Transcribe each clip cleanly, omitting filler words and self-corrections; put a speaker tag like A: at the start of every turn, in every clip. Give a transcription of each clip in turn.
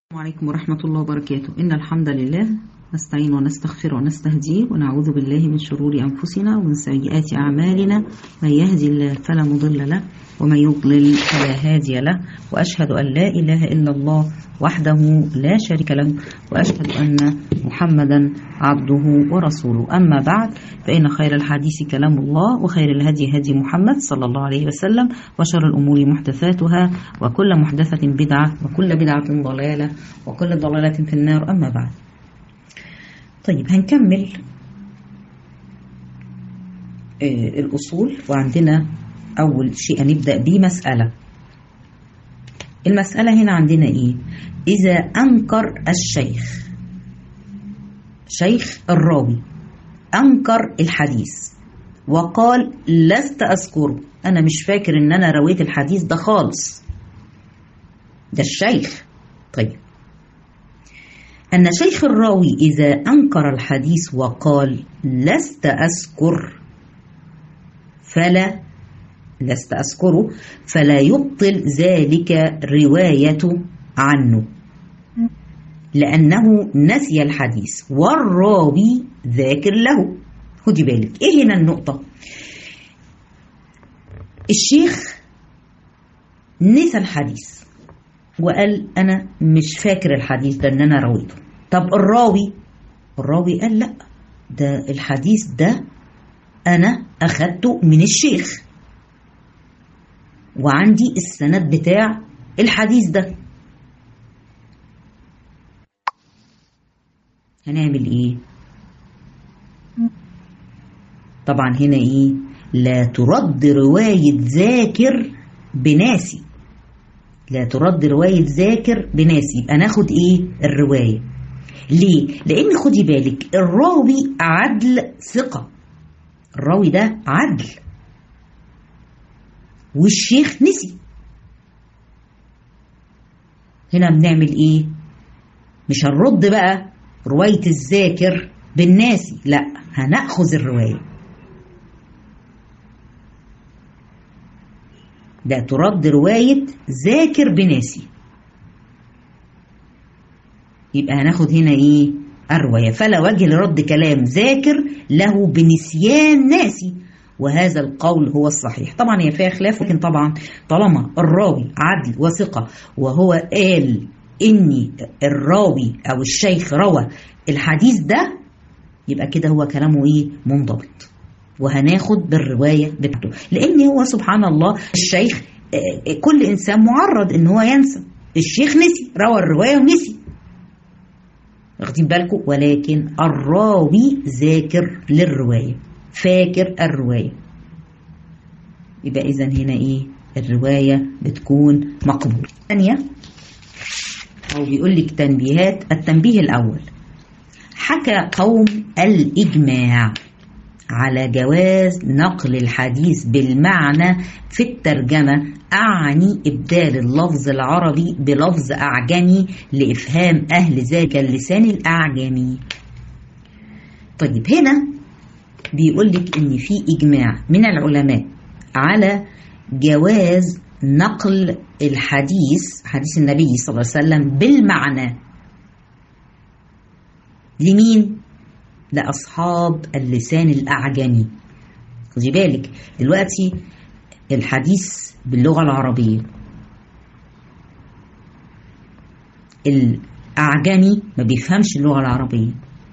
A: السلام عليكم ورحمة الله وبركاته. إن الحمد لله نستعين ونستغفر ونستهديه ونعوذ بالله من شرور أنفسنا ومن سيئات أعمالنا. من يهدي الله فلا مضل له ومن يضلل فلا هادي له، وأشهد أن لا إله إلا الله وحده لا شريك له، وأشهد أن محمدا عبده ورسوله. أما بعد، فإن خير الحديث كلام الله، وخير الهدي هدي محمد صلى الله عليه وسلم، وشر الأمور محدثاتها، وكل محدثة بدعة، وكل بدعة ضلالة، وكل ضلالة في النار. أما بعد، طيب هنكمل الأصول. وعندنا أول شيء نبدأ به مسألة. المسألة هنا عندنا إيه؟ إذا أنكر الشيخ، شيخ الراوي أنكر الحديث وقال لست أذكره، أنا مش فاكر إن أنا رويت الحديث ده خالص، ده الشيخ. طيب، أن شيخ الراوي إذا أنكر الحديث وقال لست أذكر لست أذكره فلا يبطل ذلك روايته عنه، لأنه نسي الحديث والراوي ذاكر له. خدي بالك إيه هنا النقطة؟ الشيخ نسى الحديث وقال أنا مش فاكر الحديث ده إن أنا رويته. طب الراوي قال لا، ده الحديث ده أنا أخدته من الشيخ وعندي السند بتاع الحديث ده. هنعمل إيه؟ طبعا هنا إيه؟ لا ترد رواية ذاكر بناسي، لا ترد رواية ذاكر بناسي. يبقى ناخد ايه؟ الرواية. ليه؟ لان خدي بالك الراوي عدل ثقة، الراوي ده عدل والشيخ نسي. هنا بنعمل ايه؟ مش هنرد بقى رواية الذاكر بالناسي، لا، هنأخذ الرواية. لا ترد رواية ذاكر بناسي، يبقى هناخد هنا ايه؟ الرواية. فلا وجه لرد كلام ذاكر له بنسيان ناسي، وهذا القول هو الصحيح. طبعا هي فيها خلاف، لكن طبعا طالما الراوي عدل وثقة وهو قال اني الراوي او الشيخ روى الحديث ده، يبقى كده هو كلامه ايه؟ منضبط، وهناخد بالرواية بتاعته. لأن هو سبحان الله الشيخ، كل إنسان معرض إن هو ينسى. الشيخ نسي، روى الرواية ونسي، واخدين بالكم؟ ولكن الراوي ذاكر للرواية، فاكر الرواية، يبقى إذن هنا إيه؟ الرواية بتكون مقبولة. ثانية، أو بيقول لك تنبيهات. التنبيه الأول: حكى قوم الإجماع على جواز نقل الحديث بالمعنى في الترجمة، أعني إبدال اللفظ العربي بلفظ أعجمي لإفهام أهل ذلك اللسان الأعجمي. طيب هنا بيقول لك إن في إجماع من العلماء على جواز نقل الحديث، حديث النبي صلى الله عليه وسلم، بالمعنى. لمين؟ لأصحاب اللسان الأعجمي. خدي بالك دلوقتي الحديث باللغة العربية، الأعجمي ما بيفهمش اللغة العربية،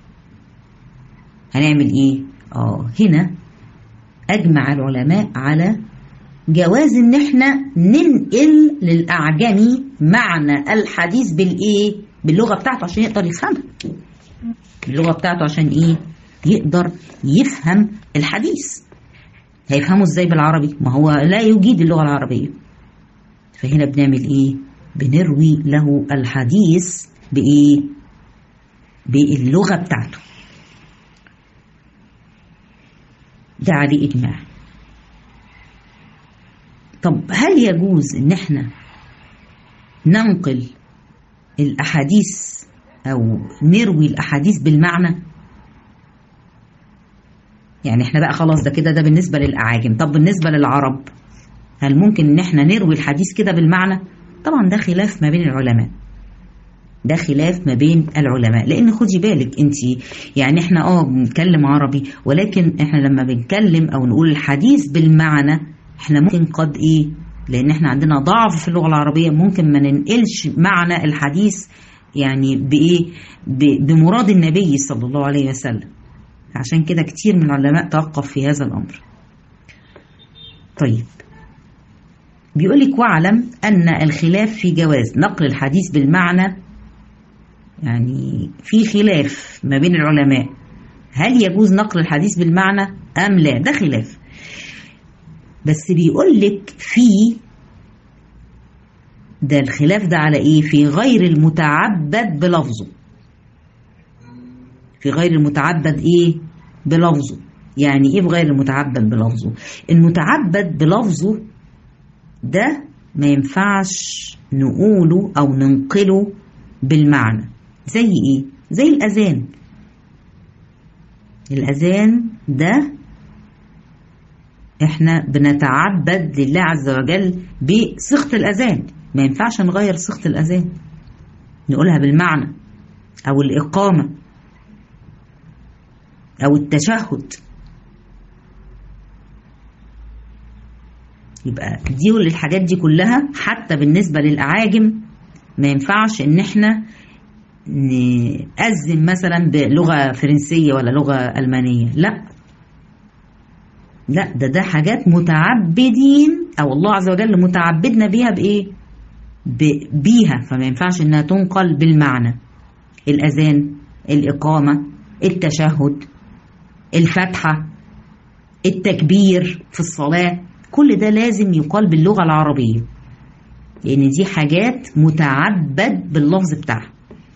A: هنعمل إيه؟ هنا أجمع العلماء على جواز إن إحنا ننقل للأعجمي معنى الحديث بالإيه؟ باللغة بتاعته عشان يقدر يفهمها، اللغة بتاعته عشان ايه؟ يقدر يفهم الحديث. هيفهمه ازاي بالعربي؟ ما هو لا يجيد اللغة العربية. فهنا بنعمل ايه؟ بنروي له الحديث بايه؟ باللغة بتاعته. ده عليه اجماع. طب هل يجوز ان احنا ننقل الاحاديث أو نروي الأحاديث بالمعنى؟ يعني احنا بقى خلاص ده كده، ده بالنسبة للأعاجم. طب بالنسبة للعرب هل ممكن ان احنا نروي الحديث كده بالمعنى؟ طبعا ده خلاف ما بين العلماء. ده خلاف ما بين العلماء. لان خدي بالك انت، يعني احنا بنتكلم عربي، ولكن احنا لما بنتكلم او نقول الحديث بالمعنى احنا ممكن قد لان احنا عندنا ضعف في اللغة العربية، ممكن ما ننقلش معنى الحديث يعني بمراد النبي صلى الله عليه وسلم. عشان كده كتير من العلماء توقف في هذا الامر. طيب بيقولك واعلم ان الخلاف في جواز نقل الحديث بالمعنى، يعني في خلاف ما بين العلماء هل يجوز نقل الحديث بالمعنى ام لا، ده خلاف. بس بيقولك ده الخلاف ده على ايه؟ في غير المتعبد بلفظه. في غير المتعبد بلفظه. يعني ايه بغير المتعبد بلفظه؟ المتعبد بلفظه ده ما ينفعش نقوله او ننقله بالمعنى. زي ايه؟ زي الاذان. الاذان ده احنا بنتعبد لله عز وجل بصيغة الاذان، ما ينفعش نغير صيغة الاذان نقولها بالمعنى، او الاقامة، او التشهد. يبقى دي والحاجات دي كلها حتى بالنسبة للأعاجم ما ينفعش ان احنا نأذن مثلا بلغة فرنسية ولا لغة ألمانية، لا ده حاجات متعبدين او الله عز وجل متعبدنا بيها بيها، فما ينفعش انها تنقل بالمعنى. الأذان، الإقامة، التشهد، الفتحة، التكبير في الصلاة، كل ده لازم يقال باللغة العربية، لأن دي حاجات متعبد باللفظ بتاعها.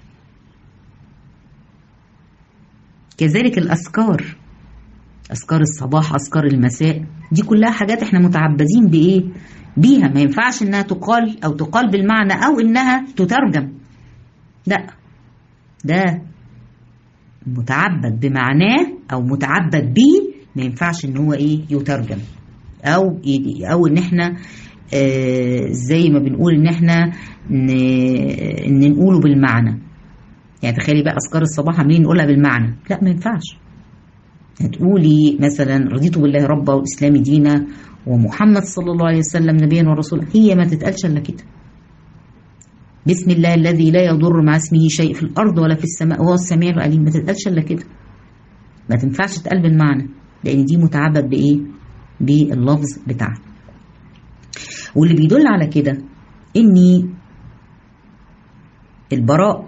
A: كذلك الأذكار، أذكار الصباح، أذكار المساء، دي كلها حاجات احنا متعبدين بيها، ما ينفعش انها تقال او تقال بالمعنى او انها تترجم. لا، ده متعبد بمعناه او متعبد بيه، ما ينفعش ان هو يترجم او ان احنا زي ما بنقول ان احنا ان نقوله بالمعنى. يعني تخيلي بقى اذكار الصباح عاملين نقولها بالمعنى، لا ما ينفعش. هتقولي مثلا رضيت بالله ربا والاسلام دينا ومحمد صلى الله عليه وسلم نبيا ورسولا، هي ما تتقالش الا كده. بسم الله الذي لا يضر مع اسمه شيء في الارض ولا في السماء وهو السميع العليم، ما تتقالش الا كده. ما تنفعش تتقال بالمعنى، لان دي متعبد باللفظ بتاعها. واللي بيدل على كده ان البراء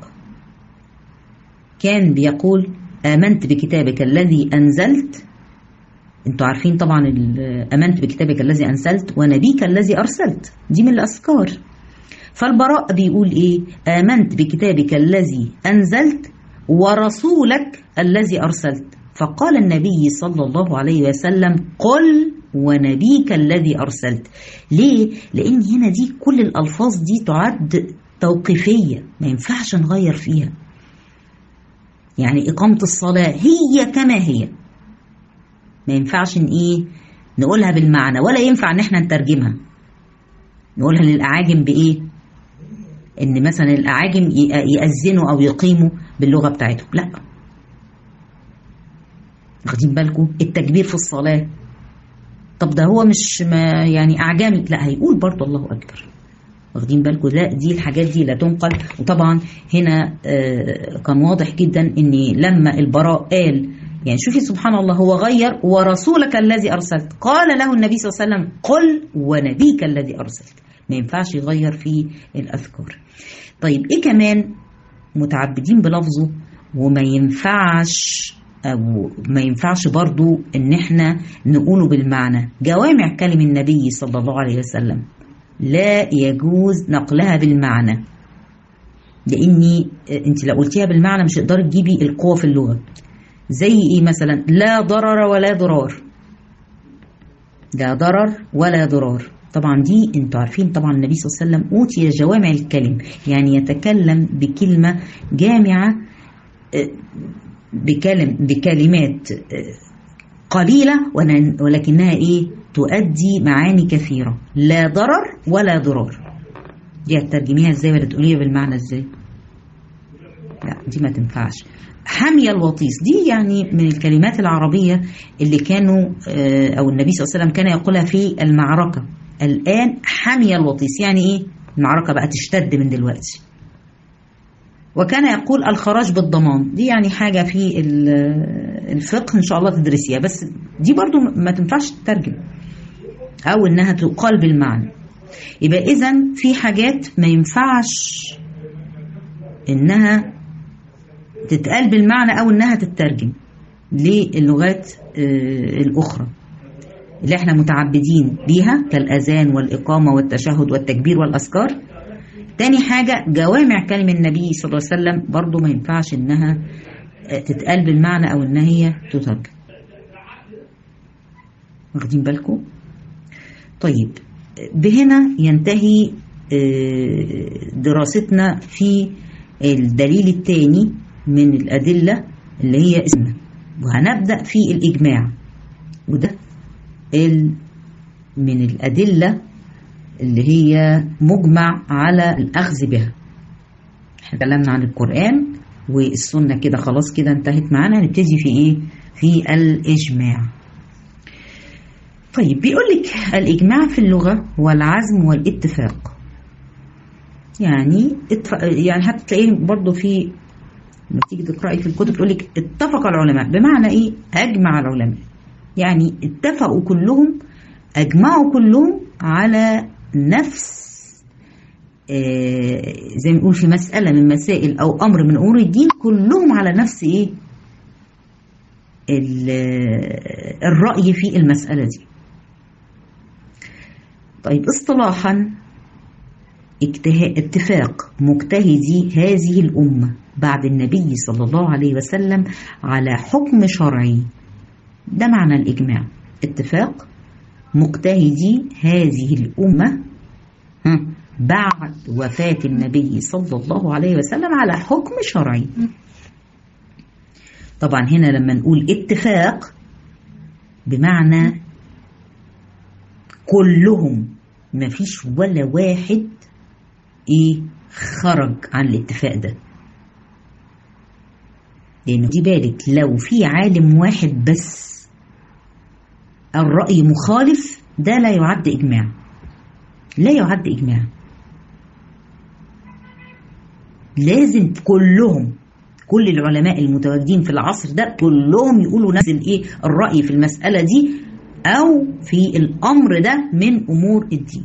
A: كان بيقول آمنت بكتابك الذي أنزلت. انتوا عارفين طبعا آمنت بكتابك الذي أنزلت ونبيك الذي أرسلت، دي من الأذكار. فالبراء بيقول آمنت بكتابك الذي أنزلت ورسولك الذي أرسلت. فقال النبي صلى الله عليه وسلم قل ونبيك الذي أرسلت. ليه؟ لأن هنا دي كل الألفاظ دي تعد توقيفية، ما ينفعش نغير فيها. يعني إقامة الصلاة هي كما هي، ما ينفعش نقولها بالمعنى، ولا ينفع ان احنا نترجمها نقولها للأعاجم ان مثلا الأعاجم يأذنوا او يقيموا باللغة بتاعتهم. لا، واخدين بالكم؟ التكبير في الصلاة، طب ده هو مش يعني أعجمي، لا هيقول برضه الله أكبر. واخدين بالكم؟ لا، دي الحاجات دي لا تنقل. وطبعا هنا كان واضح جدا ان لما البراء قال، يعني شوفي سبحان الله، هو غير ورسولك الذي أرسلت، قال له النبي صلى الله عليه وسلم قل ونبيك الذي أرسلت. ما ينفعش يغير في الأذكار. طيب ايه كمان متعبدين بلفظه وما ينفعش برضو ان احنا نقوله بالمعنى؟ جوامع كلم النبي صلى الله عليه وسلم لا يجوز نقلها بالمعنى، لاني انت لو قلتيها بالمعنى مش هتقدري تجيبي القوة في اللغة. زي ايه مثلا؟ لا ضرر ولا ضرار. لا ضرر ولا ضرار، طبعا دي انتوا عارفين طبعا النبي صلى الله عليه وسلم اوتي جوامع الكلم، يعني يتكلم بكلمة جامعة، بكلمات قليلة ولكنها تؤدي معاني كثيرة. لا ضرر ولا ضرار، دي هتترجميها ازاي ولا تقوليها بالمعنى ازاي؟ لا دي ما تنفعش. حمي الوطيس دي يعني من الكلمات العربية اللي كانوا أو النبي صلى الله عليه وسلم كان يقولها في المعركة. الآن حمي الوطيس يعني إيه؟ المعركة بقى تشتد من دلوقتي. وكان يقول الخراج بالضمان، دي يعني حاجة في الفقه إن شاء الله تدرسيها، بس دي برضو ما تنفعش تترجم أو إنها تقال بالمعنى. يبقى إذن في حاجات ما ينفعش إنها تتقال بالمعنى أو إنها تترجم للغات الأخرى اللي احنا متعبدين بيها كالأذان والإقامة والتشهد والتكبير والأذكار. تاني حاجة جوامع كلمة النبي صلى الله عليه وسلم برضو ما ينفعش إنها تتقال بالمعنى أو إنها هي تترجم. واخدين بالكم؟ طيب بهنا ينتهي دراستنا في الدليل الثاني من الأدلة اللي هي اسمها، وهنبدأ في الإجماع، وده من الأدلة اللي هي مجمع على الأخذ بها. احنا اتكلمنا عن القرآن والسنة كده خلاص كده انتهت معانا، هنبتدي في ايه؟ في الإجماع. طيب بيقول لك الإجماع في اللغة هو العزم والاتفاق. يعني هتلاقيه برضو في لما تيجي تقرأي في الكتب تقول لك اتفق العلماء، بمعنى ايه؟ أجمع العلماء، يعني اتفقوا كلهم، أجمعوا كلهم على نفس زي ما نقول في مسألة من مسائل أو أمر من أمور الدين، كلهم على نفس ايه؟ الرأي في المسألة دي. طيب اصطلاحا اتفاق مجتهدي هذه الأمة بعد النبي صلى الله عليه وسلم على حكم شرعي، ده معنى الإجماع. اتفاق مجتهدي هذه الأمة بعد وفاة النبي صلى الله عليه وسلم على حكم شرعي. طبعا هنا لما نقول اتفاق بمعنى كلهم، ما فيش ولا واحد خرج عن الاتفاق ده، لأنه دي بالك لو في عالم واحد بس الرأي مخالف ده لا يعد إجماع، لا يعد إجماع. لازم كلهم، كل العلماء المتواجدين في العصر ده كلهم يقولوا نفس الرأي في المسألة دي أو في الأمر ده من أمور الدين.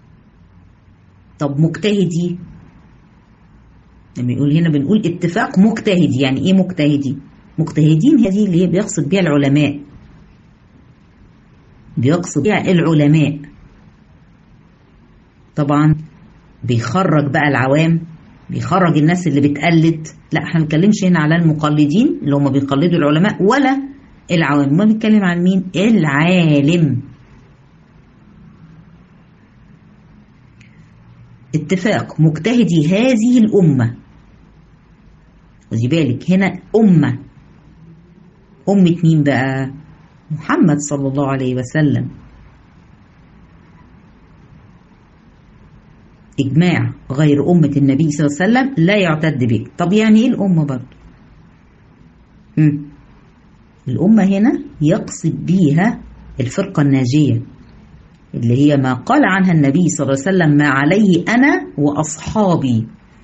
A: طب مجتهدي لما يقول هنا بنقول اتفاق مجتهدي، يعني ايه مجتهدي؟ مجتهدين هذه اللي هي بيقصد بها العلماء، بيقصد بها العلماء. طبعا بيخرج بقى العوام، بيخرج الناس اللي بتقلد، لا احنا ما بنتكلمش هنا على المقلدين اللي هم بيقلدوا العلماء ولا العوام، ما بنتكلم عن مين؟ العالم. اتفاق مجتهدي هذه الأمة، خدي بالك هنا أمة مين بقى؟ محمد صلى الله عليه وسلم. إجماع غير أمة النبي صلى الله عليه وسلم لا يعتد به. طب يعني إيه الأمة برضه؟ الأمة هنا يقصد بيها الفرقة الناجية اللي هي ما قال عنها النبي صلى الله عليه وسلم ما عليه أنا وأصحابي،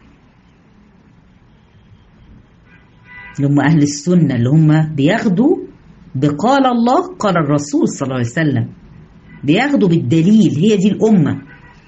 A: اللي هم أهل السنة اللي هم بياخدوا بقال الله قال الرسول صلى الله عليه وسلم، بياخدوا بالدليل، هي دي الأمة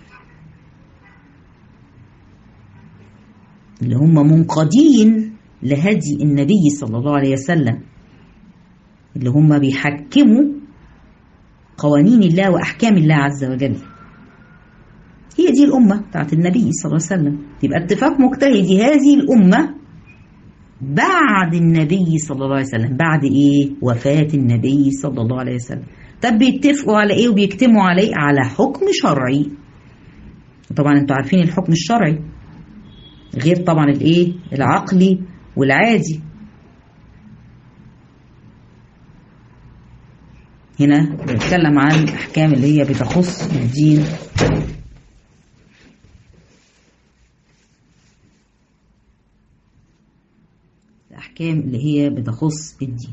A: اللي هم منقادين لهدي النبي صلى الله عليه وسلم، اللي هم بيحكموا قوانين الله وأحكام الله عز وجل. هي دي الأمة بتاعت النبي صلى الله عليه وسلم. يبقى اتفاق مجتهدي هذه الأمة بعد النبي صلى الله عليه وسلم، بعد إيه؟ وفاة النبي صلى الله عليه وسلم. طب بيتفقوا على إيه وبيجتمعوا عليه؟ على حكم شرعي. طبعا انتوا عارفين الحكم الشرعي غير طبعا الإيه؟ العقلي والعادي. هنا بنتكلم عن الأحكام اللي هي بتخص الدين. الأحكام اللي هي بتخص الدين.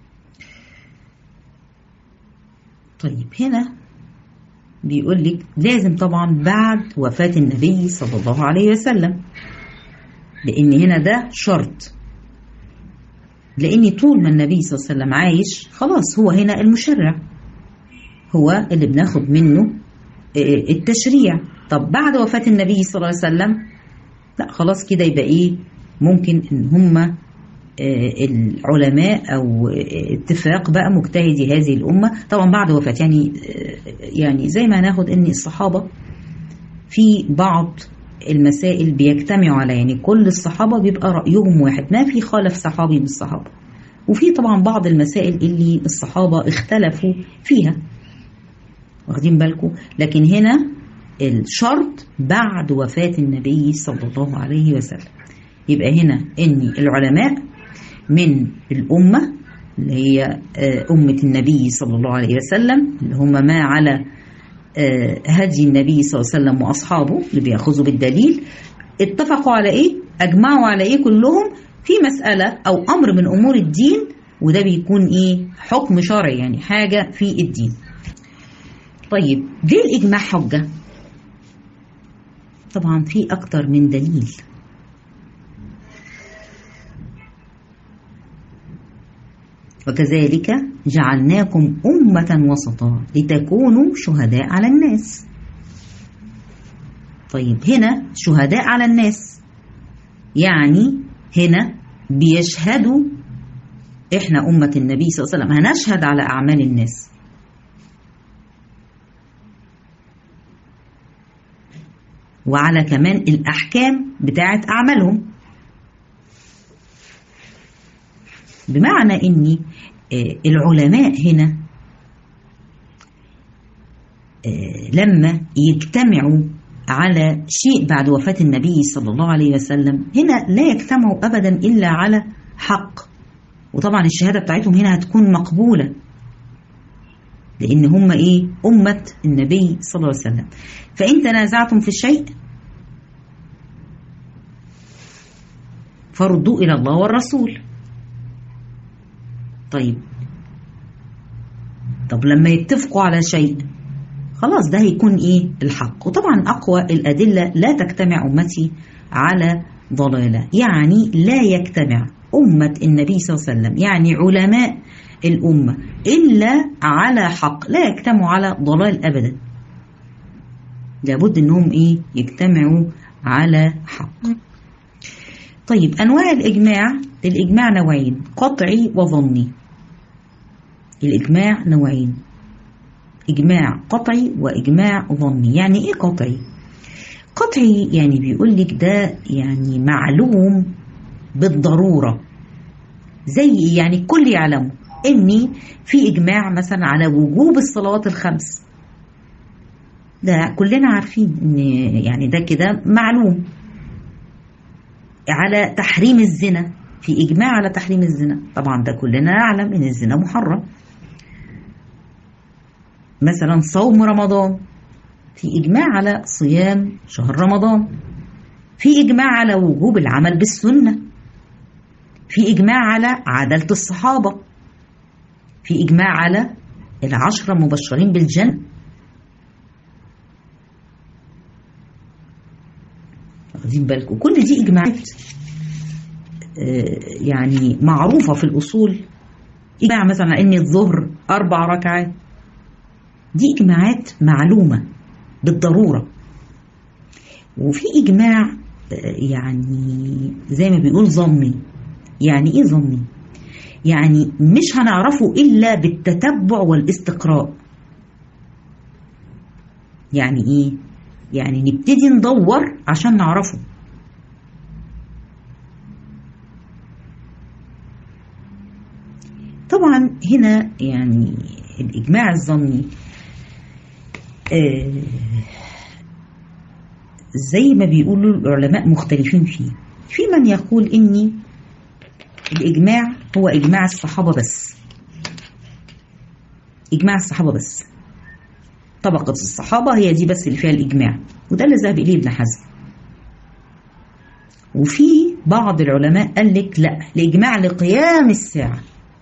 A: طيب هنا بيقول لك لازم طبعا بعد وفاة النبي صلى الله عليه وسلم، لأن هنا ده شرط، لأن طول ما النبي صلى الله عليه وسلم عايش خلاص هو هنا المشرع، هو اللي بناخد منه التشريع. طب بعد وفاة النبي صلى الله عليه وسلم لا خلاص كده يبقى ايه، ممكن ان هم العلماء او اتفاق بقى مجتهدي هذه الامه طبعا بعد وفاه، يعني زي ما هناخد ان الصحابه في بعض المسائل بيجتمعوا على، يعني كل الصحابه بيبقى رايهم واحد، ما في خالف صحابي من الصحابه، وفي طبعا بعض المسائل اللي الصحابه اختلفوا فيها، واخدين بالكم. لكن هنا الشرط بعد وفاه النبي صلى الله عليه وسلم. يبقى هنا ان العلماء من الأمة اللي هي أمة النبي صلى الله عليه وسلم، اللي هم ما على هدي النبي صلى الله عليه وسلم وأصحابه اللي بيأخذوا بالدليل، اتفقوا على إيه؟ أجمعوا على إيه كلهم في مسألة أو أمر من أمور الدين، وده بيكون إيه؟ حكم شرعي، يعني حاجة في الدين. طيب ليه الإجماع حجة؟ طبعا في أكتر من دليل. وكذلك جعلناكم أمة وسطا لتكونوا شهداء على الناس. طيب هنا شهداء على الناس، يعني هنا بيشهدوا، احنا أمة النبي صلى الله عليه وسلم هنشهد على أعمال الناس، وعلى كمان الأحكام بتاعت أعمالهم، بمعنى ان العلماء هنا لما يجتمعوا على شيء بعد وفاة النبي صلى الله عليه وسلم هنا لا يجتمعوا أبدا إلا على حق، وطبعا الشهادة بتاعتهم هنا هتكون مقبولة، لأن هم إيه؟ أمة النبي صلى الله عليه وسلم. فإن تنازعتم في الشيء فردوا إلى الله والرسول. طب لما يتفقوا على شيء خلاص ده هيكون ايه؟ الحق. وطبعا اقوى الادله لا تجتمع امتي على ضلاله، يعني لا يجتمع امه النبي صلى الله عليه وسلم، يعني علماء الامه الا على حق، لا يجتمعوا على ضلال ابدا، لابد انهم ايه؟ يجتمعوا على حق. طيب انواع الاجماع، الاجماع نوعين، قطعي وظني. الإجماع نوعين، إجماع قطعي وإجماع ظني. يعني إيه قطعي؟ قطعي يعني بيقول لك ده يعني معلوم بالضرورة، زي يعني الكل يعلمه إني في إجماع مثلا على وجوب الصلوات الخمس، ده كلنا عارفين إن يعني ده كده معلوم. على تحريم الزنا، في إجماع على تحريم الزنا، طبعا ده كلنا نعلم إن الزنا محرم. مثلا صوم رمضان، في إجماع على صيام شهر رمضان، في إجماع على وجوب العمل بالسنة، في إجماع على عدالة الصحابة، في إجماع على العشرة المبشرين بالجنة. واخدين بالكم؟ كل دي إجماعات يعني معروفة في الأصول. إجماع مثلا إن الظهر 4 ركعات، دي إجماعات معلومة بالضرورة. وفي إجماع يعني زي ما بيقول ظني. يعني إيه ظني؟ يعني مش هنعرفه إلا بالتتبع والاستقراء. يعني إيه؟ يعني نبتدي ندور عشان نعرفه. طبعا هنا يعني الإجماع الظني زي ما بيقولوا العلماء مختلفين فيه. في من يقول إن الإجماع هو إجماع الصحابة بس، إجماع الصحابة بس، طبقة الصحابة هي دي بس اللي فيها الإجماع، وده اللي ذهب إليه ابن حزم. وفي بعض العلماء قال لك لا، الإجماع لقيام الساعة،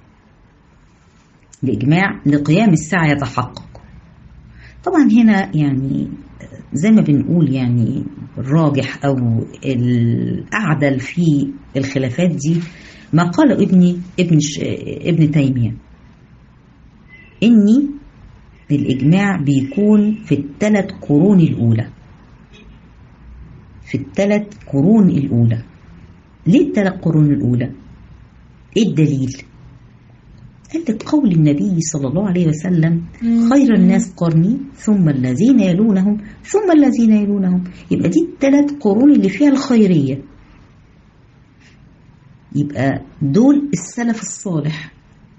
A: الإجماع لقيام الساعة يتحقق. طبعا هنا يعني زي ما بنقول يعني الراجح أو الأعدل في الخلافات دي ما قال ابن تيمية، إني الإجماع بيكون في الثلاث قرون الأولى، في الثلاث قرون الأولى. ليه الثلاث قرون الأولى؟ إيه الدليل؟ قال لك قول النبي صلى الله عليه وسلم خير الناس قرني ثم الذين يلونهم ثم الذين يلونهم. يبقى دي الثلاث قرون اللي فيها الخيرية، يبقى دول السلف الصالح.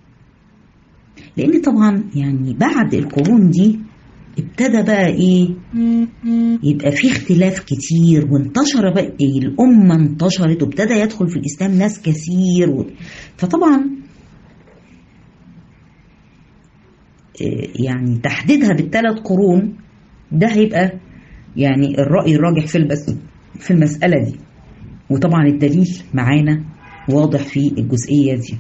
A: لأن طبعا يعني بعد القرون دي ابتدى بقى ايه، يبقى في اختلاف كتير، وانتشر بقى إيه، الأمة انتشرت وابتدى يدخل في الإسلام ناس كثير فطبعا يعني تحديدها بالثلاث قرون ده هيبقى يعني الرأي الراجح في المسألة دي. وطبعا الدليل معانا واضح في الجزئية دي.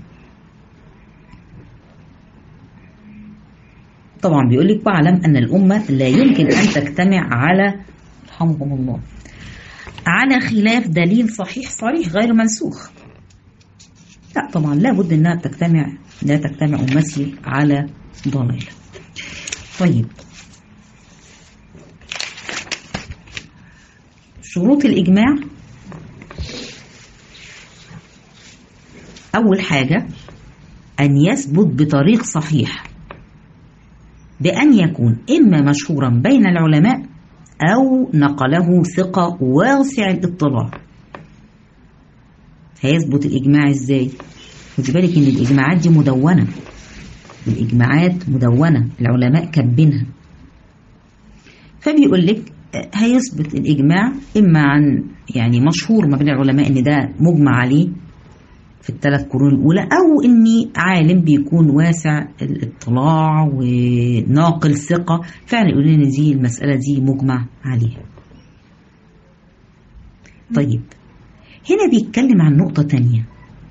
A: طبعا بيقول لك واعلم أن الأمة لا يمكن أن تجتمع على رحمهم الله على خلاف دليل صحيح صريح غير منسوخ. لا طبعا لا بد أنها لا تجتمع أمتي على ضلال. طيب شروط الإجماع، أول حاجة أن يثبت بطريق صحيح بأن يكون إما مشهورا بين العلماء أو نقله ثقة واسع الاطلاع. هيثبت الإجماع إزاي؟ خدي بالك إن الإجماعات دي مدونة، الإجماعات مدونة العلماء كاتبينها. فبيقول لك هيثبت الإجماع إما عن يعني مشهور ما بين العلماء إن ده مجمع عليه في الثلاث قرون الأولى، أو إني عالم بيكون واسع الاطلاع وناقل ثقة فعلا يقول لنا دي المسألة دي مجمع عليها. طيب هنا بيتكلم عن نقطة تانية.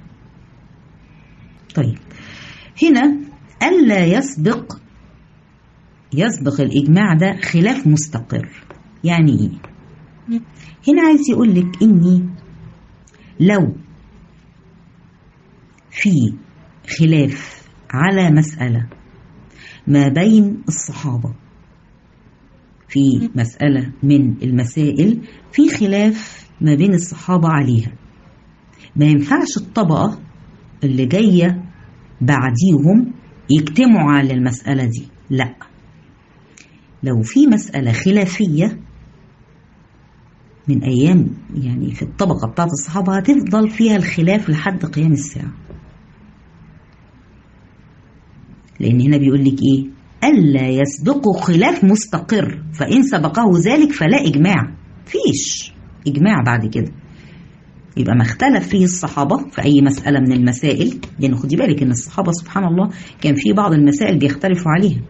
A: طيب هنا ألا يسبق الإجماع ده خلاف مستقر. يعني إيه؟ هنا عايز يقول لك إني لو في خلاف على مسألة ما بين الصحابة، في مسألة من المسائل في خلاف ما بين الصحابة عليها، ما ينفعش الطبقة اللي جاية بعديهم يجتمعوا على المسألة دي. لا، لو في مسألة خلافية من أيام يعني في الطبقة بتاعت الصحابة هتفضل فيها الخلاف لحد قيام الساعة. لأن هنا بيقول لك إيه؟ ألا يسبقه خلاف مستقر، فإن سبقه ذلك فلا إجماع. فيش إجماع بعد كده، يبقى ما اختلف فيه الصحابة في أي مسألة من المسائل. لأن خدي بالك إن الصحابة سبحان الله كان في بعض المسائل بيختلفوا عليها.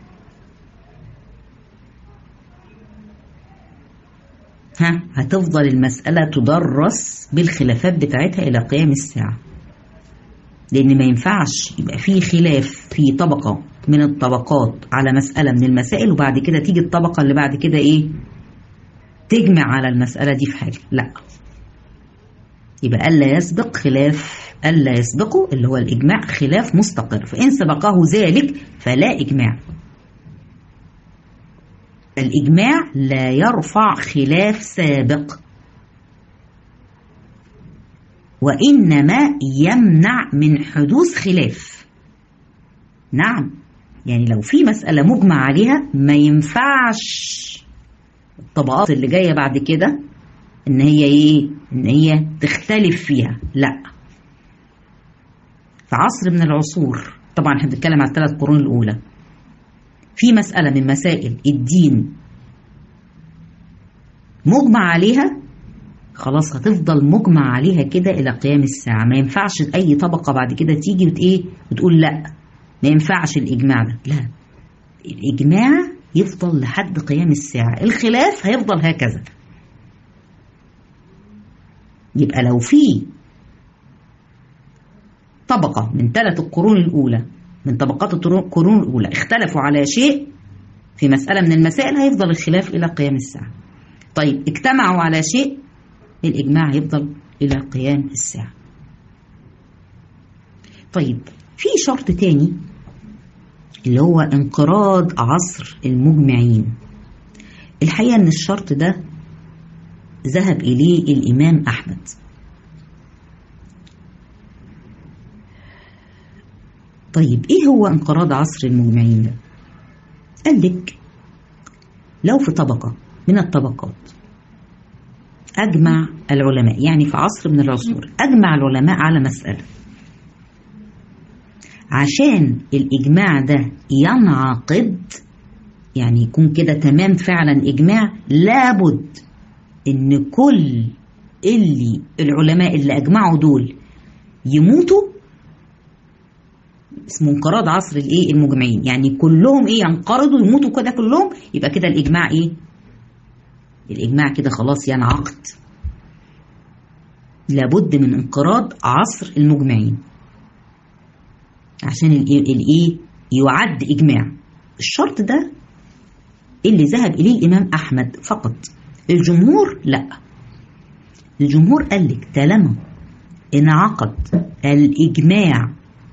A: هتفضل المسألة تدرس بالخلافات بتاعتها إلى قيام الساعة. لأن ما ينفعش يبقى فيه خلاف في طبقة من الطبقات على مسألة من المسائل وبعد كده تيجي الطبقة اللي بعد كده إيه تجمع على المسألة دي في حاجة. لا، يبقى ألا يسبقه اللي هو الإجماع خلاف مستقر، فإن سبقه ذلك فلا إجماع. الإجماع لا يرفع خلاف سابق، وإنما يمنع من حدوث خلاف. نعم، يعني لو في مسألة مجمع عليها ما ينفعش الطبقات اللي جاية بعد كده إن هي تختلف فيها. لا، في عصر من العصور، طبعا احنا بنتكلم على الثلاث قرون الأولى، في مسألة من مسائل الدين مجمع عليها، خلاص هتفضل مجمع عليها كده إلى قيام الساعة. ما ينفعش أي طبقة بعد كده تيجي وتقول لا ما ينفعش الإجماع ده. لا، الإجماع يفضل لحد قيام الساعة، الخلاف هيفضل هكذا. يبقى لو في طبقة من 3 القرون الأولى، من طبقات القرون الأولى، اختلفوا على شيء في مسألة من المسائل، هيفضل الخلاف إلى قيام الساعة. طيب اجتمعوا على شيء، الإجماع هيفضل إلى قيام الساعة. طيب في شرط تاني اللي هو انقراض عصر المجمعين. الحقيقة ان الشرط ده ذهب إليه الإمام أحمد. طيب ايه هو انقراض عصر المجمعين ده؟ قال لك لو في طبقة من الطبقات أجمع العلماء، يعني في عصر من العصور أجمع العلماء على مسألة، عشان الإجماع ده ينعقد، يعني يكون كده تمام فعلا إجماع، لابد إن كل العلماء اللي أجمعوا دول يموتوا. اسمه انقراض عصر المجمعين، يعني كلهم ينقرضوا يموتوا كده كلهم، يبقى كده الإجماع الإجماع كده خلاص ينعقد. لابد من انقراض عصر المجمعين عشان يعد إجماع. الشرط ده اللي ذهب إليه الإمام أحمد فقط. الجمهور لا، الجمهور قال لك طالما انعقد الإجماع،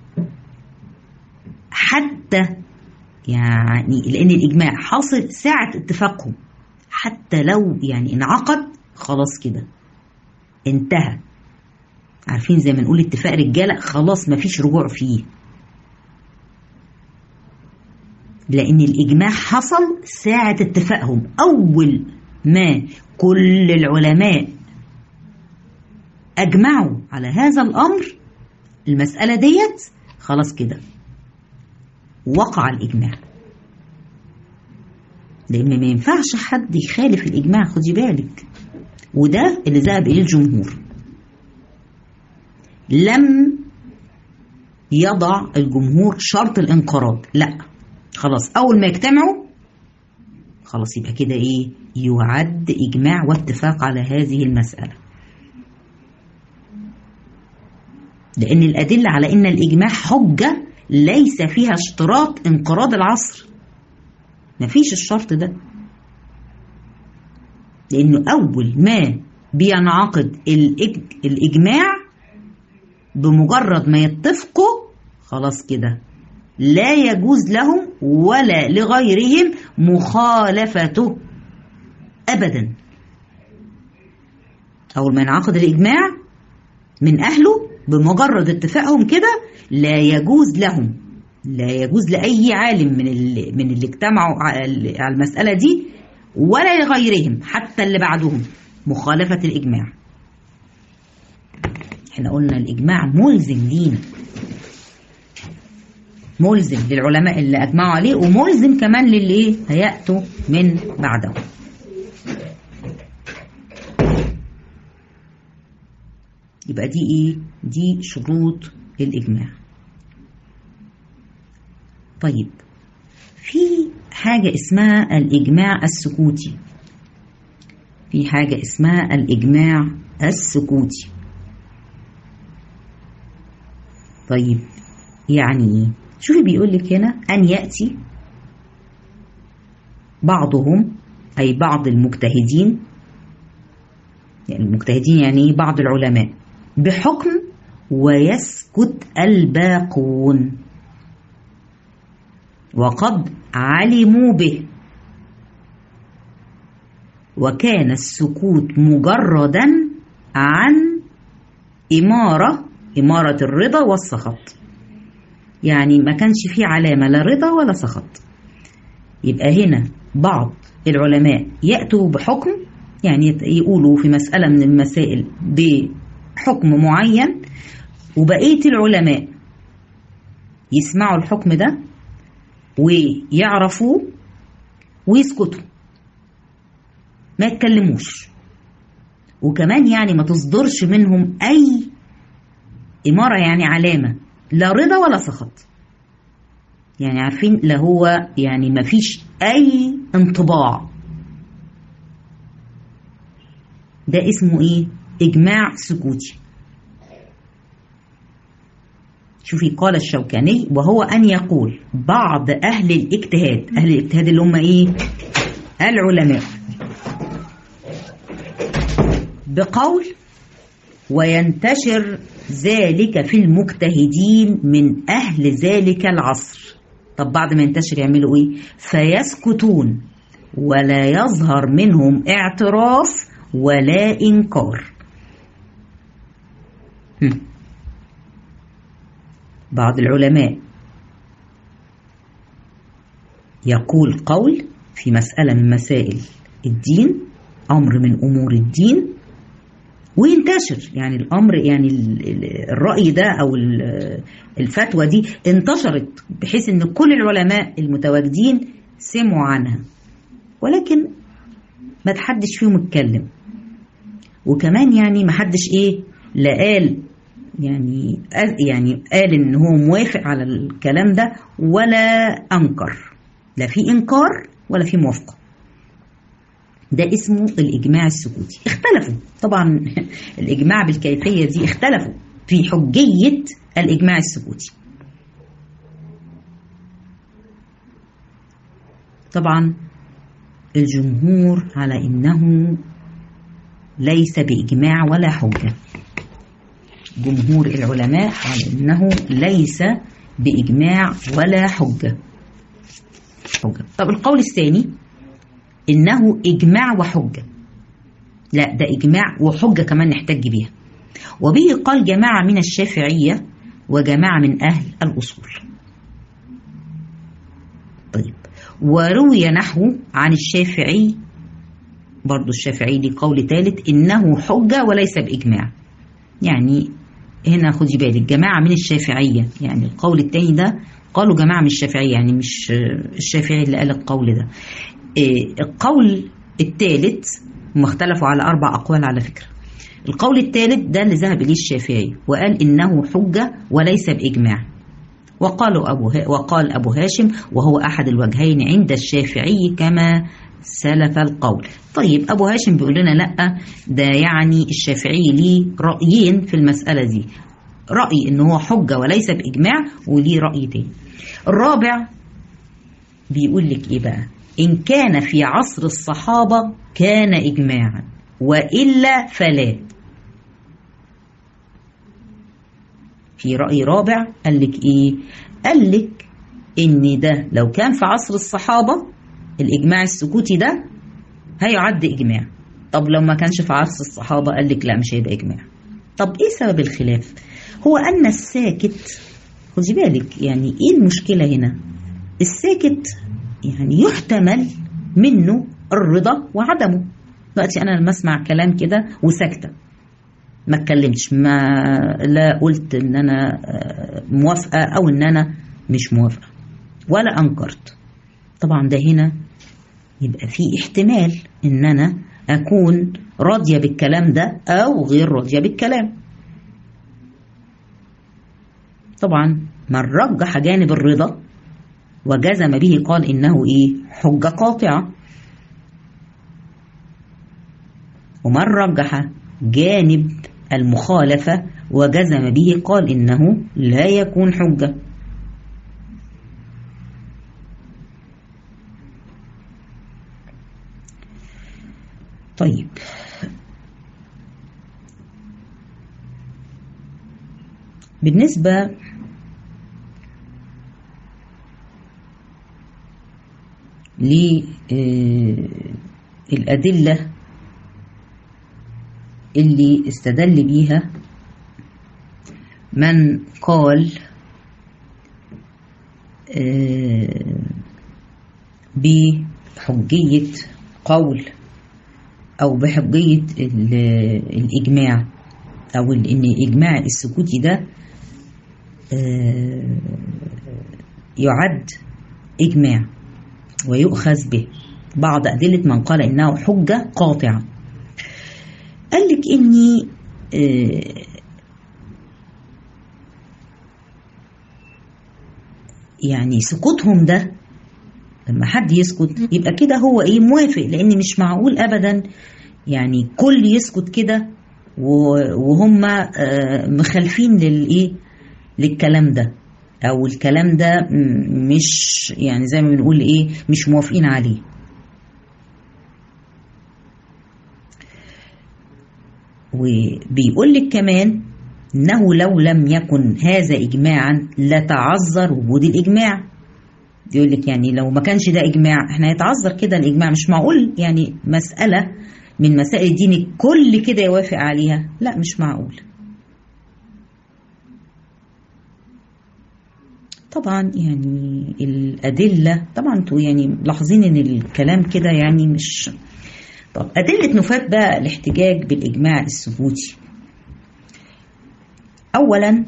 A: حتى يعني لأن الإجماع حاصل ساعة اتفاقهم، حتى لو يعني انعقد خلاص كده انتهى. عارفين زي ما نقول اتفاق رجالة، خلاص مفيش رجوع فيه، لأن الإجماع حصل ساعة اتفاقهم. أول ما كل العلماء أجمعوا على هذا الأمر، المسألة ديت خلاص كده وقع الإجماع، لأن ما ينفعش حد يخالف الإجماع، خدي بالك. وده اللي ذهب إليه الجمهور. لم يضع الجمهور شرط الانقراض، لا، خلاص أول ما يجتمعوا خلاص يبقى كده يعد إجماع واتفاق على هذه المسألة، لأن الأدلة على إن الإجماع حجة ليس فيها اشتراط انقراض العصر، مفيش الشرط ده، لأنه أول ما بينعقد الإجماع بمجرد ما يتفقوا خلاص كده لا يجوز لهم ولا لغيرهم مخالفته أبدا. أول ما ينعقد الإجماع من أهله بمجرد اتفاقهم كده، لا يجوز لهم، لا يجوز لأي عالم من اللي اجتمعوا على المسألة دي ولا لغيرهم حتى اللي بعدهم مخالفة الإجماع. احنا قلنا الإجماع ملزم لينا، ملزم للعلماء اللي أجمعوا عليه، وملزم كمان للي هيأتوا من بعدهم. يبقى دي شروط الإجماع. طيب في حاجة اسمها الإجماع السكوتي، في حاجة اسمها الإجماع السكوتي. طيب يعني شوفي بيقول لك هنا أن يأتي بعضهم، أي بعض المجتهدين، يعني المجتهدين يعني بعض العلماء، بحكم ويسكت الباقون وقد علموا به، وكان السكوت مجردا عن إمارة الرضا والسخط، يعني ما كانش فيه علامة لا رضا ولا سخط. يبقى هنا بعض العلماء يأتوا بحكم، يعني يقولوا في مسألة من المسائل بحكم معين، وبقية العلماء يسمعوا الحكم ده ويعرفوا ويسكتوا، ما يتكلموش، وكمان يعني ما تصدرش منهم أي إمارة، يعني علامة لا رضا ولا سخط، يعني عارفين لا هو يعني ما فيش أي انطباع. ده اسمه إجماع سكوتي. شوفي قال الشوكاني وهو أن يقول بعض أهل الاجتهاد، أهل الاجتهاد اللي هم إيه؟ العلماء، بقول وينتشر ذلك في المجتهدين من أهل ذلك العصر. طب بعد ما ينتشر يعملوا إيه؟ فيسكتون ولا يظهر منهم اعتراف ولا إنكار. بعض العلماء يقول قول في مسألة من مسائل الدين، أمر من أمور الدين، وينتشر، يعني الأمر، يعني الرأي ده أو الفتوى دي انتشرت بحيث أن كل العلماء المتواجدين سمعوا عنها، ولكن ما تحدش فيهم اتكلم، وكمان يعني ما حدش إيه لا قال يعني قال ان هو موافق على الكلام ده ولا انكر، لا في انكار ولا في موافقه. ده اسمه الاجماع السكوتي. اختلفوا طبعا الاجماع بالكيفيه دي، اختلفوا في حجيه الاجماع السكوتي. طبعا الجمهور على انه ليس باجماع ولا حجه، جمهور العلماء على أنه ليس بإجماع ولا حجة. طب القول الثاني إنه إجماع وحجة، لا ده إجماع وحجة كمان نحتج بيها، وبه قال جماعة من الشافعية وجماعة من أهل الأصول. طيب وروي نحو عن الشافعي، برضو الشافعي ليه قول ثالث إنه حجة وليس بإجماع. يعني هنا خدي بالك جماعة من الشافعية، يعني القول التاني ده قالوا جماعة من الشافعية، يعني مش الشافعي اللي قال القول ده. القول الثالث، هم اختلفوا على 4 أقوال على فكرة. القول الثالث ده اللي ذهب إليه الشافعي وقال إنه حجة وليس بإجماع، وقال أبو هاشم وهو أحد الوجهين عند الشافعي كما سلف القول. طيب أبو هاشم بيقول لنا لأ، ده يعني الشافعي ليه رأيين في المسألة دي، رأي إنه هو حجة وليس بإجماع، وليه رأي تاني. الرابع بيقول لك إيه بقى؟ إن كان في عصر الصحابة كان إجماعا وإلا فلا. في رأي رابع قال لك إيه؟ قال لك إن ده لو كان في عصر الصحابة الإجماع السكوتي ده هيعد إجماع. طب لو ما كانش في عصر الصحابة قال لك لا مش هيبقى إجماع. طب إيه سبب الخلاف؟ هو أن الساكت، خدي بالك يعني إيه المشكلة هنا؟ الساكت يعني يحتمل منه الرضا وعدمه. دلوقتي أنا لما أسمع كلام كده وساكتة ما اتكلمتش، لا قلت إن أنا موافقة أو إن أنا مش موافقة ولا أنكرت، طبعا ده هنا يبقى في احتمال ان انا اكون راضية بالكلام ده او غير راضية بالكلام. طبعا من رجح جانب الرضا وجزم به قال انه ايه؟ حجة قاطعة. ومن رجح جانب المخالفة وجزم به قال انه لا يكون حجة. طيب بالنسبة للأدلة اللي استدل بيها من قال بحجية قول أو بحجية الإجماع أو إن الإجماع السكوتي ده يعد إجماع ويؤخذ به. بعض أدلة من قال إنه حجة قاطعة قال لك إني يعني سكوتهم ده لما حد يسكت يبقى كده هو ايه؟ موافق، لان مش معقول ابدا يعني كل يسكت كده وهم مخالفين للكلام ده، او الكلام ده مش يعني زي ما بنقول مش موافقين عليه. وبيقول لك كمان انه لو لم يكن هذا اجماعا لتعذر وجود الاجماع. يقول لك يعني لو ما كانش ده اجماع احنا هيتعذر كده الاجماع، مش معقول يعني مسألة من مسائل الدين الكل كده يوافق عليها، لا مش معقول. طبعا يعني الأدلة طبعا انتوا يعني ملاحظين ان الكلام كده يعني مش. طب أدلة نفاة بقى الاحتجاج بالإجماع الثبوتي. أولا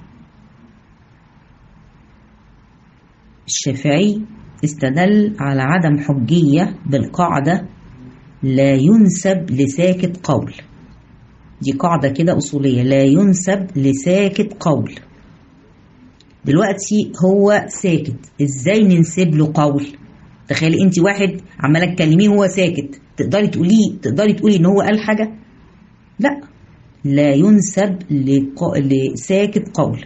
A: الشافعي استدل على عدم حجية بالقاعدة لا ينسب لساكت قول. دي قاعدة كده أصولية، لا ينسب لساكت قول. دلوقتي هو ساكت، ازاي ننسب له قول؟ تخيلي انت واحد عماله تكلميه وهو ساكت، تقدري تقولي ان هو قال حاجة؟ لا، لا ينسب لساكت قول.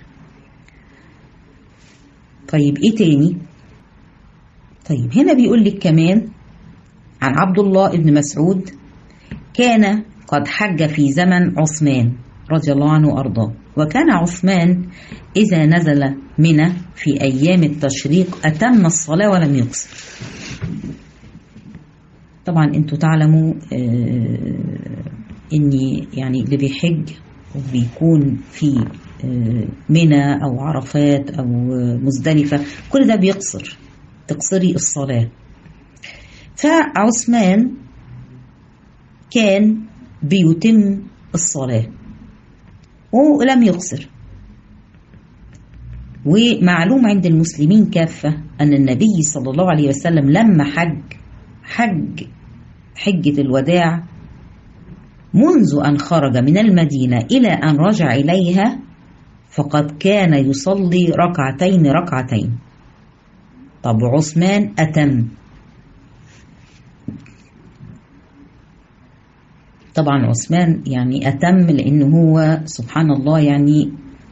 A: طيب ايه تاني؟ طيب هنا بيقول لك كمان عن عبد الله بن مسعود كان قد حج في زمن عثمان رضي الله عنه وأرضاه، وكان عثمان إذا نزل منى في أيام التشريق أتم الصلاة ولم يقصر. طبعا انتوا تعلموا ان يعني اللي بيحج وبيكون في منى أو عرفات أو مزدلفة كل ده تقصري الصلاة. فعثمان كان بيتم الصلاة ولم يقصر. ومعلوم عند المسلمين كافة أن النبي صلى الله عليه وسلم لما حجة الوداع منذ أن خرج من المدينة إلى أن رجع إليها فقد كان يصلي ركعتين. طب عثمان أتم. طبعا عثمان يعني أتم لأنه هو سبحان الله يعني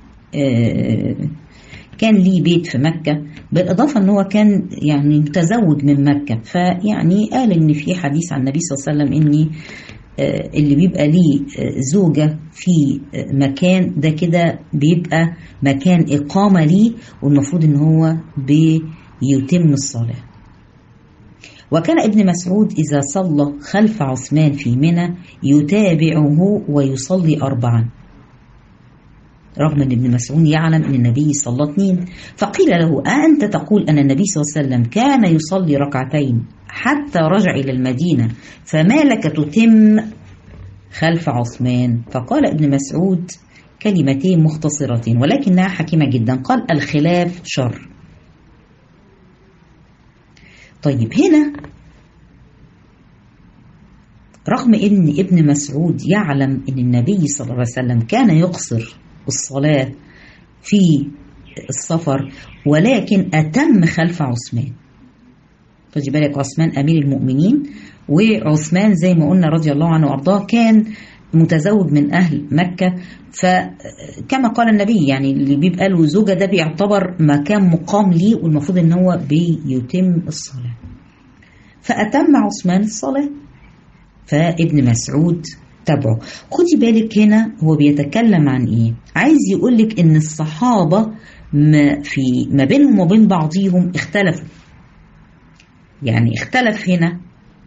A: كان ليه بيت في مكة، بالإضافة أنه كان يعني متزوج من مكة، فيعني قال إن في حديث عن النبي صلى الله عليه وسلم إن اللي بيبقى ليه زوجة في مكان ده كده بيبقى مكان إقامة ليه، والمفروض إن هو بيتم الصلاة. وكان ابن مسعود إذا صلى خلف عثمان في منى يتابعه ويصلي 4، رغم أن ابن مسعود يعلم أن النبي صلى 2. فقيل له أنت تقول أن النبي صلى الله عليه وسلم كان يصلي 2 حتى رجع إلى المدينة، فما لك تتم خلف عثمان؟ فقال ابن مسعود كلمتين مختصرتين ولكنها حكيمة جدا، قال الخلاف شر. طيب هنا رغم أن ابن مسعود يعلم أن النبي صلى الله عليه وسلم كان يقصر الصلاة في السفر ولكن أتم خلف عثمان. خدي بالك عثمان أمير المؤمنين، وعثمان زي ما قلنا رضي الله عنه وأرضاه كان متزوج من أهل مكة، فكما قال النبي يعني اللي بيبقى له زوجة ده بيعتبر مكان مقام ليه، والمفروض ان هو بيتم الصلاة. فأتم عثمان الصلاة فابن مسعود تبعه. خدي بالك هنا هو بيتكلم عن ايه؟ عايز يقولك ان الصحابة ما بينهم وبين بعضهم اختلفوا. يعني اختلف هنا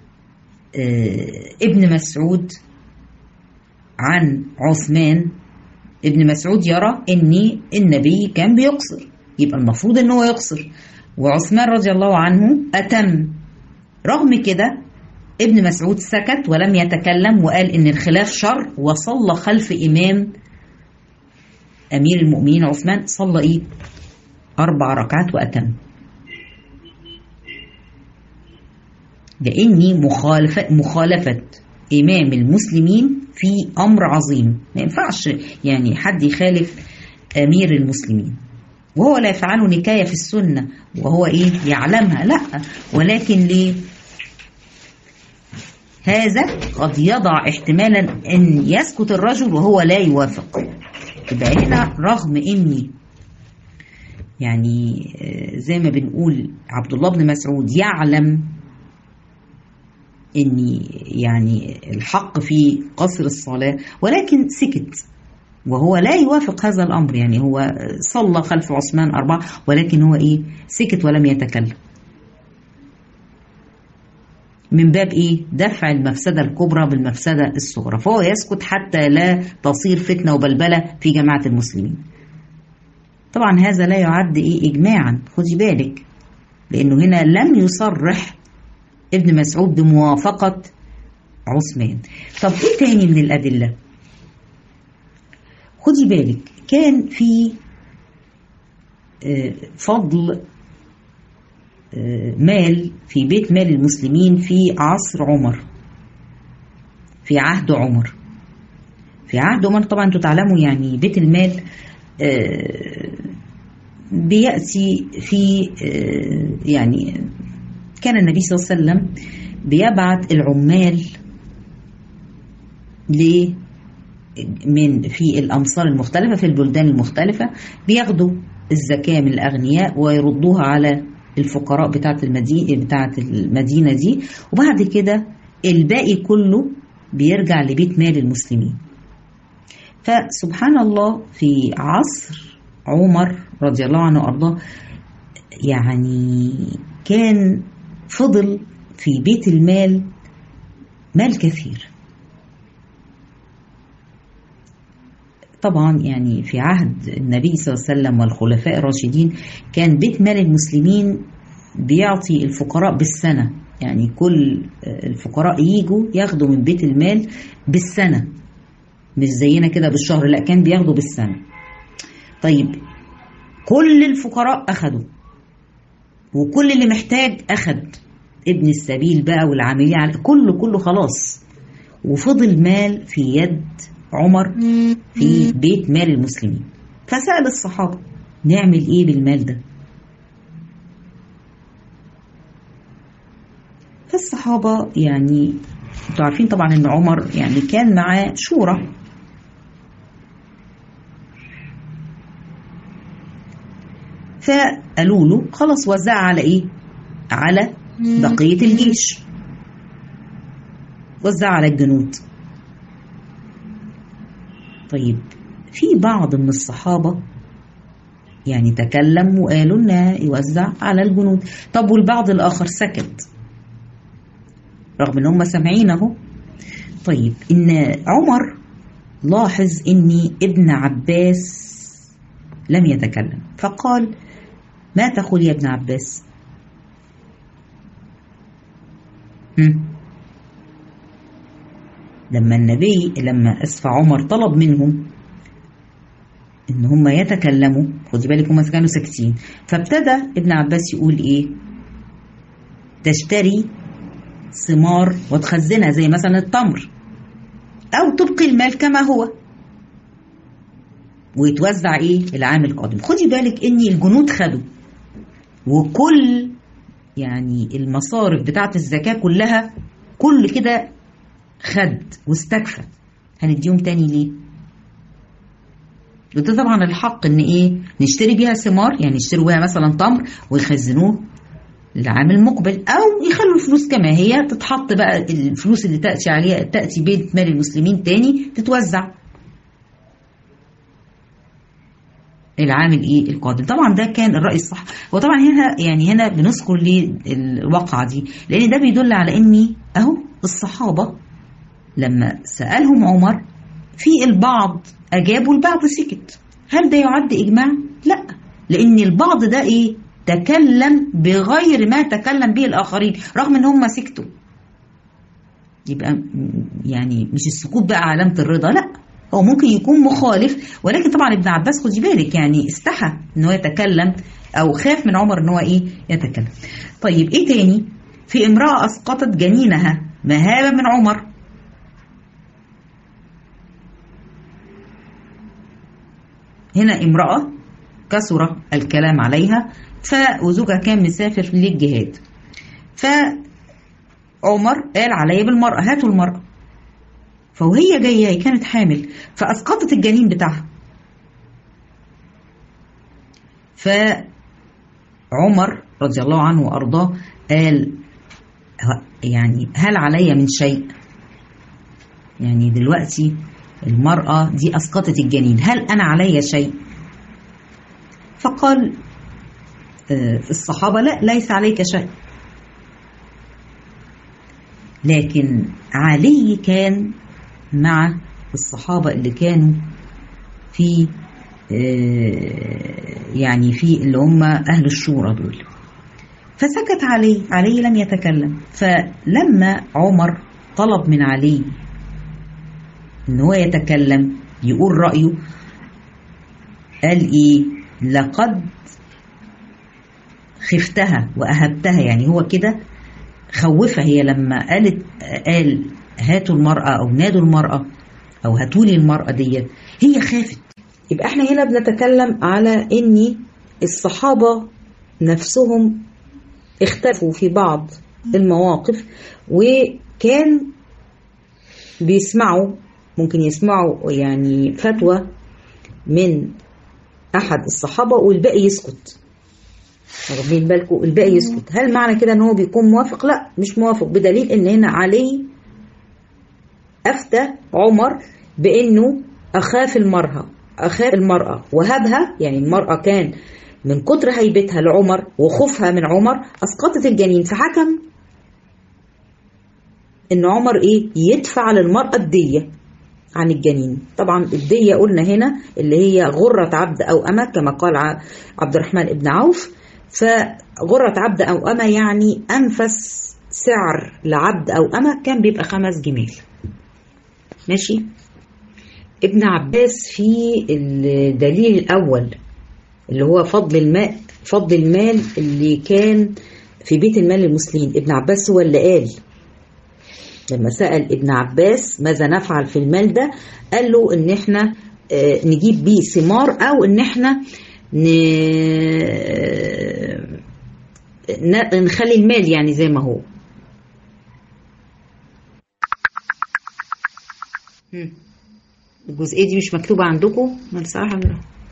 A: ابن مسعود عن عثمان. ابن مسعود يرى ان النبي كان بيقصر، يبقى المفروض ان هو يقصر، وعثمان رضي الله عنه أتم. رغم كده ابن مسعود سكت ولم يتكلم وقال ان الخلاف شر، وصلى خلف امام امير المؤمنين عثمان، صلى 4 ركعات وأتم. لاني مخالفة امام المسلمين في امر عظيم، ما ينفعش يعني حد يخالف امير المسلمين وهو لا يفعله نكاية في السنة وهو يعلمها، لا، ولكن ليه هذا قد يضع احتمالا أن يسكت الرجل وهو لا يوافق. يبقى هنا رغم أني يعني زي ما بنقول عبد الله بن مسعود يعلم أن يعني الحق في قصر الصلاة، ولكن سكت وهو لا يوافق هذا الأمر. يعني هو صلى خلف عثمان 4 ولكن هو سكت ولم يتكلم، من باب دفع المفسدة الكبرى بالمفسدة الصغرى، فهو يسكت حتى لا تصير فتنة وبلبلة في جماعة المسلمين. طبعا هذا لا يعد إجماعا، خدي بالك، لأنه هنا لم يصرح ابن مسعود بموافقة عثمان. طب إيه تاني من الأدلة؟ خدي بالك، كان في فضل مال في بيت مال المسلمين في عصر عمر، في عهد عمر. في عهد عمر طبعا انتوا تعلموا يعني بيت المال بيأتي في يعني كان النبي صلى الله عليه وسلم بيبعت العمال من في الأمصار المختلفة في البلدان المختلفة، بياخدوا الزكاة من الأغنياء ويردوها على الفقراء بتاعة المدينة دي، وبعد كده الباقي كله بيرجع لبيت مال المسلمين. فسبحان الله في عصر عمر رضي الله عنه وأرضاه يعني كان فضل في بيت المال مال كثير. طبعا يعني في عهد النبي صلى الله عليه وسلم والخلفاء الراشدين كان بيت مال المسلمين بيعطي الفقراء بالسنة، يعني كل الفقراء يجوا ياخدوا من بيت المال بالسنة، مش زينا كده بالشهر، لا كان بياخدوا بالسنة. طيب كل الفقراء أخدوا وكل اللي محتاج أخد، ابن السبيل بقى والعاملين على كله خلاص، وفضل مال في يد عمر في بيت مال المسلمين. فسأل الصحابة نعمل ايه بالمال ده؟ فالصحابة يعني انتوا عارفين طبعا ان عمر يعني كان معاه شورى، فقالوا له خلاص وزع على على بقية الجيش، وزع على الجنود. طيب في بعض من الصحابة يعني تكلم وقالوا لنا يوزع على الجنود، طب والبعض الآخر سكت رغم ان هم سامعين اهو. طيب ان عمر لاحظ ان ابن عباس لم يتكلم، فقال ما تقول يا ابن عباس؟ لما عمر طلب منهم ان هم يتكلموا، خدي بالك هم كانوا ساكتين، فابتدى ابن عباس يقول تشتري ثمار وتخزنها زي مثلا التمر، او تبقي المال كما هو ويتوزع العام القادم. خدي بالك ان الجنود خدوا، وكل يعني المصارف بتاعت الزكاة كلها كل كده خد واستكفى، هنديهم تاني ليه؟ وده طبعا الحق ان نشتري بيها ثمار، يعني يشتروا بيها مثلا تمر ويخزنوه للعام المقبل، او يخلوا الفلوس كما هي تتحط بقى الفلوس اللي تأتي بيت مال المسلمين تاني تتوزع العام القادم. طبعا ده كان الرأي الصح. وطبعا هنا بنذكر ليه الواقعة دي، لان ده بيدل على ان اهو الصحابة لما سألهم عمر في البعض أجاب والبعض سكت. هل ده يعد إجماع؟ لا، لأن البعض ده تكلم بغير ما تكلم به الآخرين رغم أن هم سكتوا. يبقى يعني مش السكوت بقى علامة الرضا، لا، هو ممكن يكون مخالف، ولكن طبعا ابن عباس خدي بالك يعني استحى أنه يتكلم أو خاف من عمر أنه يتكلم. طيب إيه تاني؟ في امرأة أسقطت جنينها مهابة من عمر. هنا امرأة كثر الكلام عليها وزوجها كان مسافر للجهاد، عمر قال عليا بالمرأة، هاتوا المرأة. فوهي جاية، هي كانت حامل، فأسقطت الجنين بتاعها. فعمر رضي الله عنه وأرضاه قال يعني هل علي من شيء؟ يعني دلوقتي المرأة دي أسقطت الجنين، هل أنا علي شيء؟ فقال الصحابة لا، ليس عليك شيء. لكن علي كان مع الصحابة اللي كانوا في يعني في اللي هم أهل الشورى دول، فسكت علي. علي لم يتكلم. فلما عمر طلب من علي إن هو يتكلم يقول رأيه، قال إيه؟ لقد خفتها وأهبتها. يعني هو كده خوفها. هي لما قال هاتوا المرأة أو نادوا المرأة أو هاتولي المرأة ديت، هي خافت. يبقى احنا هنا بنتكلم على ان الصحابة نفسهم اختلفوا في بعض المواقف، وكان بيسمعوا، ممكن يسمعوا يعني فتوى من احد الصحابة والباقي يسكت. واخدين بالكم؟ الباقي يسكت. هل معنى كده ان هو بيكون موافق؟ لا، مش موافق، بدليل ان هنا علي افتى عمر بانه اخاف المرأة وهبها. يعني المرأة كان من كتر هيبتها لعمر وخوفها من عمر اسقطت الجنين، فحكم ان عمر ايه؟ يدفع للمرأة الدية عن الجنين. طبعا الدية قلنا هنا اللي هي غرة عبد او أمة، كما قال عبد الرحمن بن عوف. فغرة عبد او أمة يعني انفس سعر لعبد او أمة كان بيبقى 5 جمال. ماشي. ابن عباس في الدليل الأول اللي هو فضل المال اللي كان في بيت المال المسلمين، ابن عباس هو اللي قال لما سأل ابن عباس ماذا نفعل في المال ده، قال له ان احنا نجيب بيه ثمار، او ان احنا نخلي المال يعني زي ما هو. الجزئية دي مش مكتوبة عندكم؟ ما الصراحة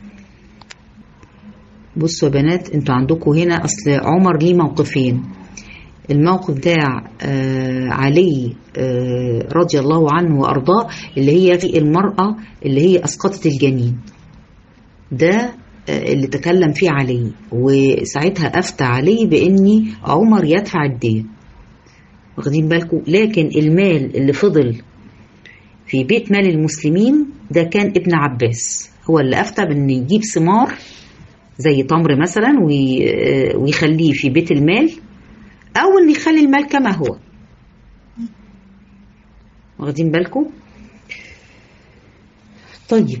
A: بصوا يا بنات، انتوا عندكم هنا اصل عمر ليه موقفين. الموقف بتاع علي رضي الله عنه وارضاه اللي هي في المرأة اللي هي اسقطت الجنين، ده اللي تكلم فيه علي، وساعتها افتى علي باني عمر يدفع الدية. واخدين بالكم؟ لكن المال اللي فضل في بيت مال المسلمين ده كان ابن عباس هو اللي أفتى بأن يجيب ثمار زي تمر مثلا ويخليه في بيت المال، أو أن يخلي المال كما هو. واخدين بالكم؟ طيب،